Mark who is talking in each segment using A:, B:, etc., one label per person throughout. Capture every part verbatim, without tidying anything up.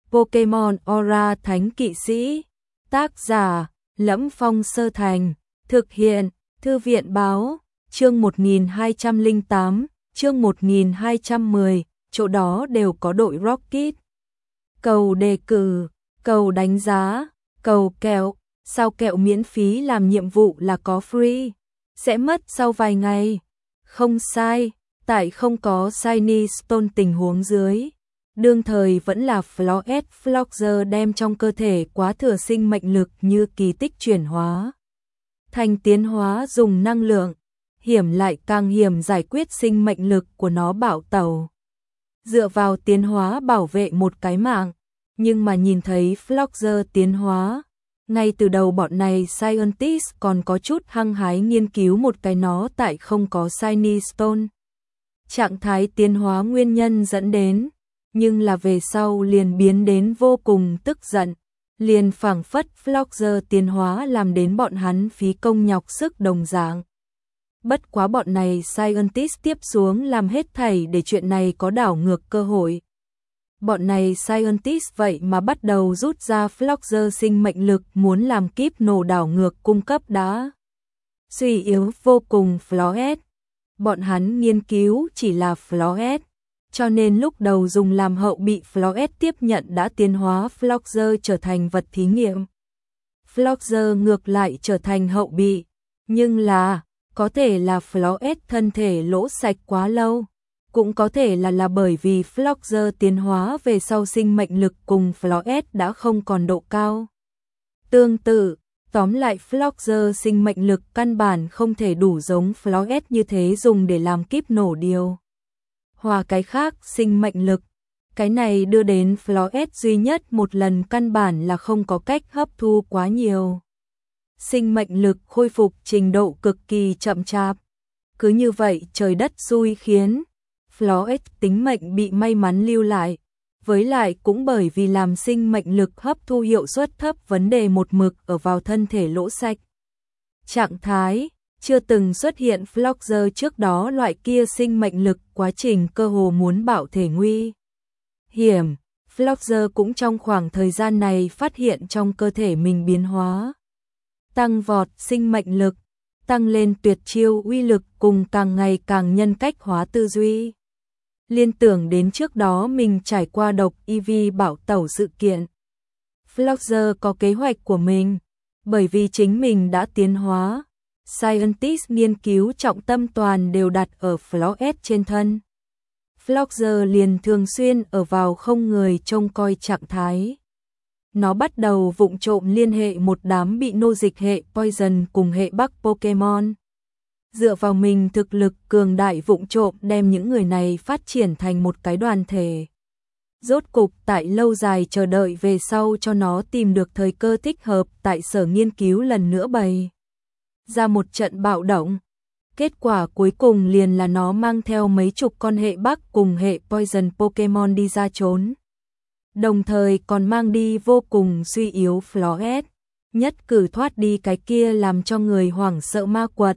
A: Pokemon Aura Thánh Kỵ Sĩ. Tác giả: Lẫm Phong Sơ Thành. Thực hiện: Thư viện Báo. Chương một nghìn hai trăm lẻ tám, chương một nghìn hai trăm mười, chỗ đó đều có đội Rocket. Cầu đề cử, cầu đánh giá, cầu kẹo, sao kẹo miễn phí làm nhiệm vụ là có free, sẽ mất sau vài ngày. Không sai, tại không có Shiny Stone tình huống dưới. Đương thời vẫn là Floret Floxer đem trong cơ thể quá thừa sinh mệnh lực như kỳ tích chuyển hóa thành tiến hóa dùng năng lượng, hiểm lại càng hiểm giải quyết sinh mệnh lực của nó bạo tẩu. Dựa vào tiến hóa bảo vệ một cái mạng, nhưng mà nhìn thấy Floxer tiến hóa, ngay từ đầu bọn này Scientist còn có chút hăng hái nghiên cứu một cái nó tại không có Shiny Stone. Trạng thái tiến hóa nguyên nhân dẫn đến, nhưng là về sau liền biến đến vô cùng tức giận, liền phảng phất Floxer tiến hóa làm đến bọn hắn phí công nhọc sức đồng dạng. Bất quá bọn này Scientist tiếp xuống làm hết thảy để chuyện này có đảo ngược cơ hội. Bọn này Scientist vậy mà bắt đầu rút ra Floxer sinh mệnh lực muốn làm kíp nổ đảo ngược cung cấp đã suy yếu vô cùng Floret. Bọn hắn nghiên cứu chỉ là Floret, cho nên lúc đầu dùng làm hậu bị Floret tiếp nhận đã tiến hóa Floxer trở thành vật thí nghiệm. Floxer ngược lại trở thành hậu bị, nhưng là có thể là Floret thân thể lỗ sạch quá lâu, cũng có thể là là bởi vì Floxer tiến hóa về sau sinh mệnh lực cùng Floret đã không còn độ cao. Tương tự, tóm lại Floxer sinh mệnh lực căn bản không thể đủ giống Floret như thế dùng để làm kíp nổ điều hòa cái khác sinh mệnh lực. Cái này đưa đến Floret duy nhất một lần căn bản là không có cách hấp thu quá nhiều sinh mệnh lực, khôi phục trình độ cực kỳ chậm chạp. Cứ như vậy trời đất xui khiến Floret tính mệnh bị may mắn lưu lại, với lại cũng bởi vì làm sinh mệnh lực hấp thu hiệu suất thấp, vấn đề một mực ở vào thân thể lỗ sạch. Trạng thái chưa từng xuất hiện Floxer trước đó loại kia sinh mệnh lực, quá trình cơ hồ muốn bạo thể nguy hiểm. Floxer cũng trong khoảng thời gian này phát hiện trong cơ thể mình biến hóa, tăng vọt sinh mệnh lực, tăng lên tuyệt chiêu uy lực cùng càng ngày càng nhân cách hóa tư duy. Liên tưởng đến trước đó mình trải qua độc i vê bảo tẩu sự kiện. Floxer có kế hoạch của mình, bởi vì chính mình đã tiến hóa. Scientist nghiên cứu trọng tâm toàn đều đặt ở Floret trên thân. Floxer liền thường xuyên ở vào không người trông coi trạng thái. Nó bắt đầu vụng trộm liên hệ một đám bị nô dịch hệ Poison cùng hệ Bắc Pokemon. Dựa vào mình thực lực cường đại vụng trộm đem những người này phát triển thành một cái đoàn thể. Rốt cục tại lâu dài chờ đợi về sau cho nó tìm được thời cơ thích hợp tại sở nghiên cứu lần nữa bày ra một trận bạo động. Kết quả cuối cùng liền là nó mang theo mấy chục con hệ Bắc cùng hệ Poison Pokemon đi ra trốn. Đồng thời còn mang đi vô cùng suy yếu Floret, nhất cử thoát đi cái kia làm cho người hoảng sợ ma quật.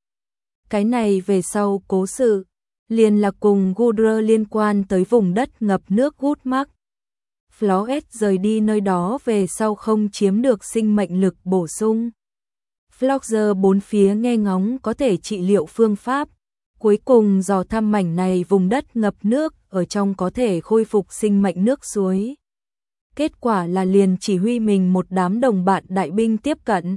A: Cái này về sau cố sự, liền là cùng Goodra liên quan tới vùng đất ngập nước hút mắc. Floret rời đi nơi đó về sau không chiếm được sinh mệnh lực bổ sung. Floxer bốn phía nghe ngóng có thể trị liệu phương pháp, cuối cùng dò thăm mảnh này vùng đất ngập nước ở trong có thể khôi phục sinh mệnh nước suối. Kết quả là liền chỉ huy mình một đám đồng bạn đại binh tiếp cận.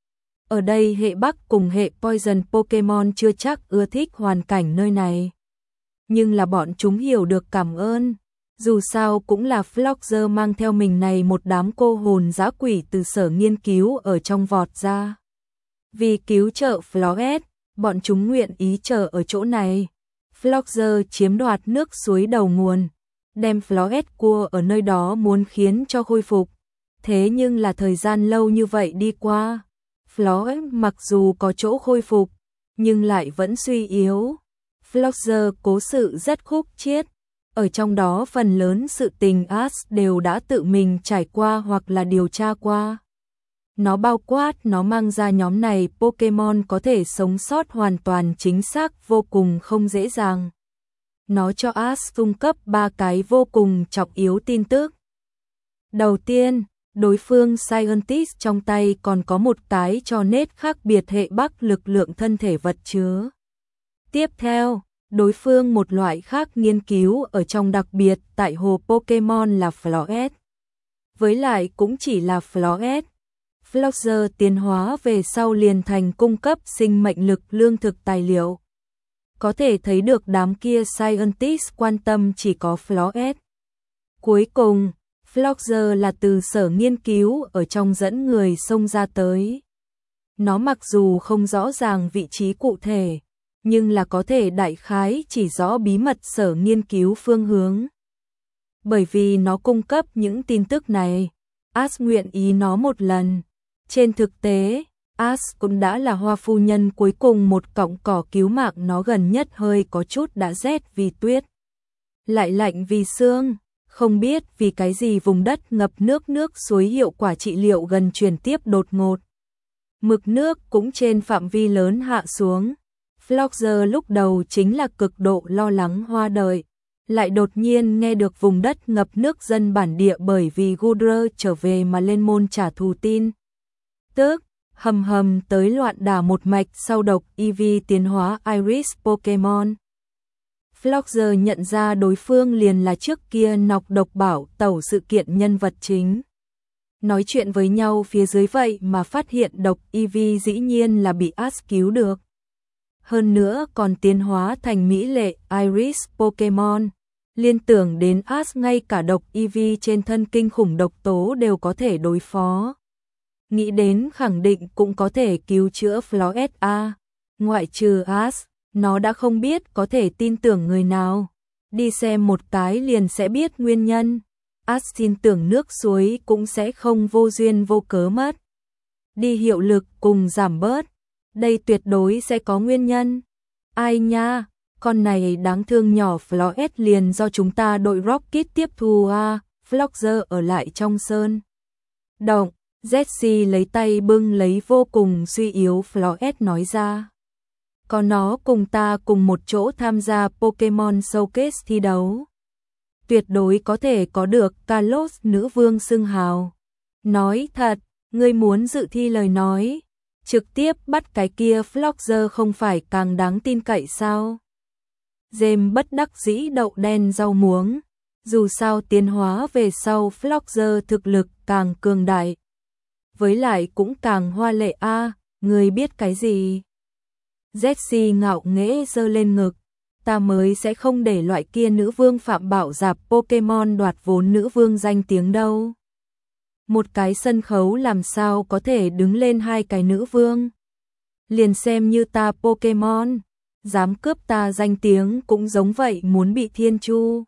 A: Ở đây hệ Bắc cùng hệ Poison Pokemon chưa chắc ưa thích hoàn cảnh nơi này, nhưng là bọn chúng hiểu được cảm ơn. Dù sao cũng là Floxer mang theo mình này một đám cô hồn dã quỷ từ sở nghiên cứu ở trong vọt ra. Vì cứu trợ Floret, bọn chúng nguyện ý chờ ở chỗ này. Floxer chiếm đoạt nước suối đầu nguồn, đem Floret cua ở nơi đó muốn khiến cho khôi phục. Thế nhưng là thời gian lâu như vậy đi qua, Floret mặc dù có chỗ khôi phục, nhưng lại vẫn suy yếu. Floxer cố sự rất khúc chiết, ở trong đó phần lớn sự tình Ash đều đã tự mình trải qua hoặc là điều tra qua. Nó bao quát nó mang ra nhóm này Pokemon có thể sống sót hoàn toàn chính xác vô cùng không dễ dàng. Nó cho Ash cung cấp ba cái vô cùng trọng yếu tin tức. Đầu tiên, đối phương Scientist trong tay còn có một cái cho nét khác biệt hệ bắc lực lượng thân thể vật chứa. Tiếp theo, đối phương một loại khác nghiên cứu ở trong đặc biệt tại hồ Pokemon là Floret. Với lại cũng chỉ là Floret. Floxer tiến hóa về sau liền thành cung cấp sinh mệnh lực lương thực tài liệu. Có thể thấy được đám kia Scientist quan tâm chỉ có Floret. Cuối cùng, Floxer là từ sở nghiên cứu ở trong dẫn người xông ra tới. Nó mặc dù không rõ ràng vị trí cụ thể, nhưng là có thể đại khái chỉ rõ bí mật sở nghiên cứu phương hướng. Bởi vì nó cung cấp những tin tức này, Ash nguyện ý nó một lần. Trên thực tế, Ash cũng đã là hoa phu nhân cuối cùng một cọng cỏ cứu mạng nó gần nhất hơi có chút đã rét vì tuyết. Lại lạnh vì sương, không biết vì cái gì vùng đất ngập nước nước suối hiệu quả trị liệu gần truyền tiếp đột ngột. Mực nước cũng trên phạm vi lớn hạ xuống. Floxer lúc đầu chính là cực độ lo lắng hoa đời, lại đột nhiên nghe được vùng đất ngập nước dân bản địa bởi vì Goodra trở về mà lên môn trả thù tin. Tức, hầm hầm tới loạn đả một mạch sau độc e vê tiến hóa Iris Pokemon. Floxer nhận ra đối phương liền là trước kia nọc độc bảo tẩu sự kiện nhân vật chính. Nói chuyện với nhau phía dưới vậy mà phát hiện độc e vê dĩ nhiên là bị Ash cứu được. Hơn nữa còn tiến hóa thành mỹ lệ Iris Pokemon. Liên tưởng đến Ash ngay cả độc e vê trên thân kinh khủng độc tố đều có thể đối phó. Nghĩ đến khẳng định cũng có thể cứu chữa Floret A. Ngoại trừ Ash, nó đã không biết có thể tin tưởng người nào. Đi xem một cái liền sẽ biết nguyên nhân. Ash tin tưởng nước suối cũng sẽ không vô duyên vô cớ mất. Đi hiệu lực cùng giảm bớt. Đây tuyệt đối sẽ có nguyên nhân. Ai nha, con này đáng thương nhỏ Floret liền do chúng ta đội Rocket tiếp thu à, Floxer ở lại trong sơn. Động, Jessie lấy tay bưng lấy vô cùng suy yếu Floret nói ra. Có nó cùng ta cùng một chỗ tham gia Pokemon Showcase thi đấu. Tuyệt đối có thể có được Kalos nữ vương xưng hào. Nói thật, ngươi muốn dự thi lời nói. Trực tiếp bắt cái kia Floxer không phải càng đáng tin cậy sao? James bất đắc dĩ đậu đen rau muống. Dù sao tiến hóa về sau Floxer thực lực càng cường đại. Với lại cũng càng hoa lệ a, à, người biết cái gì? Jessie ngạo nghễ giơ lên ngực. Ta mới sẽ không để loại kia nữ vương phạm bạo dạp Pokemon đoạt vốn nữ vương danh tiếng đâu. Một cái sân khấu làm sao có thể đứng lên hai cái nữ vương. Liền xem như ta Pokemon, dám cướp ta danh tiếng cũng giống vậy muốn bị thiên chu.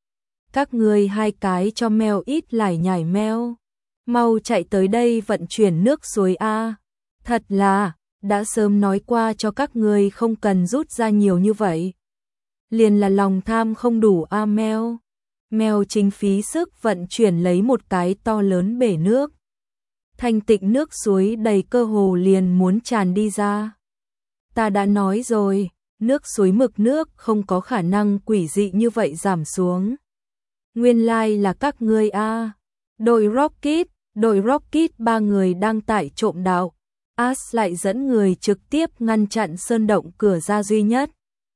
A: Các người hai cái cho mèo ít lải nhải meo. Mau chạy tới đây vận chuyển nước suối A. Thật là, đã sớm nói qua cho các người không cần rút ra nhiều như vậy. Liền là lòng tham không đủ A meo. Mèo chính phí sức vận chuyển lấy một cái to lớn bể nước. Thanh tịnh nước suối đầy cơ hồ liền muốn tràn đi ra. Ta đã nói rồi, nước suối mực nước không có khả năng quỷ dị như vậy giảm xuống. Nguyên lai like là các ngươi a. Đội Rocket, đội Rocket ba người đang tại trộm đạo. Ash lại dẫn người trực tiếp ngăn chặn sơn động cửa ra duy nhất.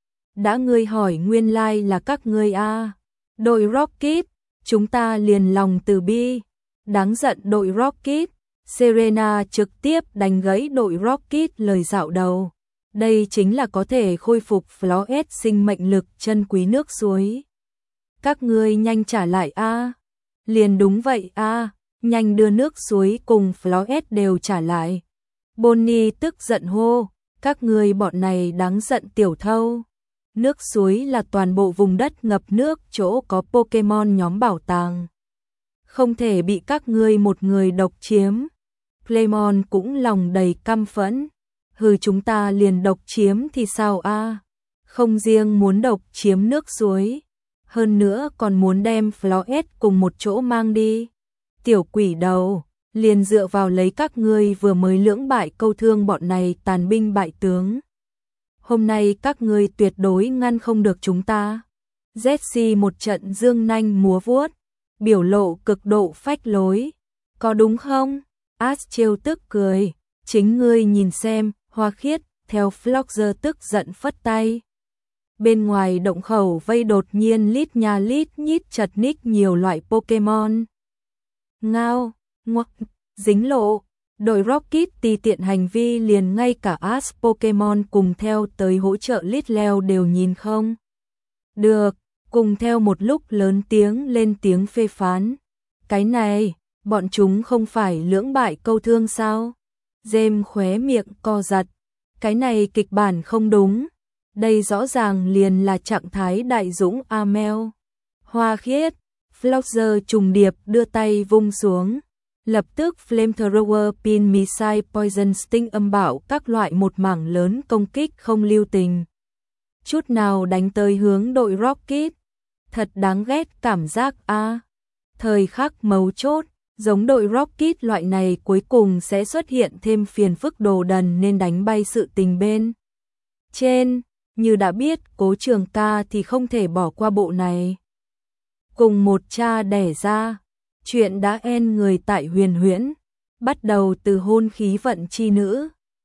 A: Đã ngươi hỏi nguyên lai like là các ngươi a. Đội Rocket, chúng ta liền lòng từ bi. Đáng giận đội Rocket. Serena trực tiếp đánh gãy đội Rocket lời dạo đầu. Đây chính là có thể khôi phục Floret sinh mệnh lực chân quý nước suối. Các ngươi nhanh trả lại a. Liền đúng vậy a, nhanh đưa nước suối cùng Floret đều trả lại. Bonnie tức giận hô, các ngươi bọn này đáng giận tiểu thâu. Nước suối là toàn bộ vùng đất ngập nước chỗ có Pokemon nhóm bảo tàng. Không thể bị các ngươi một người độc chiếm. Playmon cũng lòng đầy căm phẫn. Hừ, chúng ta liền độc chiếm thì sao a? Không riêng muốn độc chiếm nước suối, hơn nữa còn muốn đem Floret cùng một chỗ mang đi. Tiểu quỷ đầu, liền dựa vào lấy các ngươi vừa mới lưỡng bại câu thương bọn này tàn binh bại tướng. Hôm nay các ngươi tuyệt đối ngăn không được chúng ta. Jessie một trận dương nanh múa vuốt. biểu lộ cực độ phách lối. Có đúng không? Ash trêu tức cười. Chính ngươi nhìn xem, Hoa Khiết, theo Flogger tức giận phất tay. Bên ngoài động khẩu vây đột nhiên lít nha lít nhít chật ních nhiều loại Pokemon. Ngao, ngoặc, dính lộ. Đội Rocket tùy tiện hành vi liền ngay cả Ash Pokemon cùng theo tới hỗ trợ lít leo đều nhìn không. Được, cùng theo một lúc lớn tiếng lên tiếng phê phán. Cái này, bọn chúng không phải lưỡng bại câu thương sao? James khóe miệng co giật. Cái này kịch bản không đúng. Đây rõ ràng liền là trạng thái đại dũng Amel. Hoa Khiết, Flogger trùng điệp đưa tay vung xuống. Lập tức Flamethrower, Pin Missile, Poison Sting âm bảo các loại một mảng lớn công kích không lưu tình. Chút nào đánh tới hướng đội Rocket. Thật đáng ghét cảm giác a. À. Thời khắc mấu chốt, giống đội Rocket loại này cuối cùng sẽ xuất hiện thêm phiền phức đồ đần nên đánh bay sự tình bên trên. Như đã biết Cố Trường Ca thì không thể bỏ qua bộ này. Cùng một cha đẻ ra, chuyện đã en người tại Huyền Huyễn, bắt đầu từ hôn khí vận chi nữ.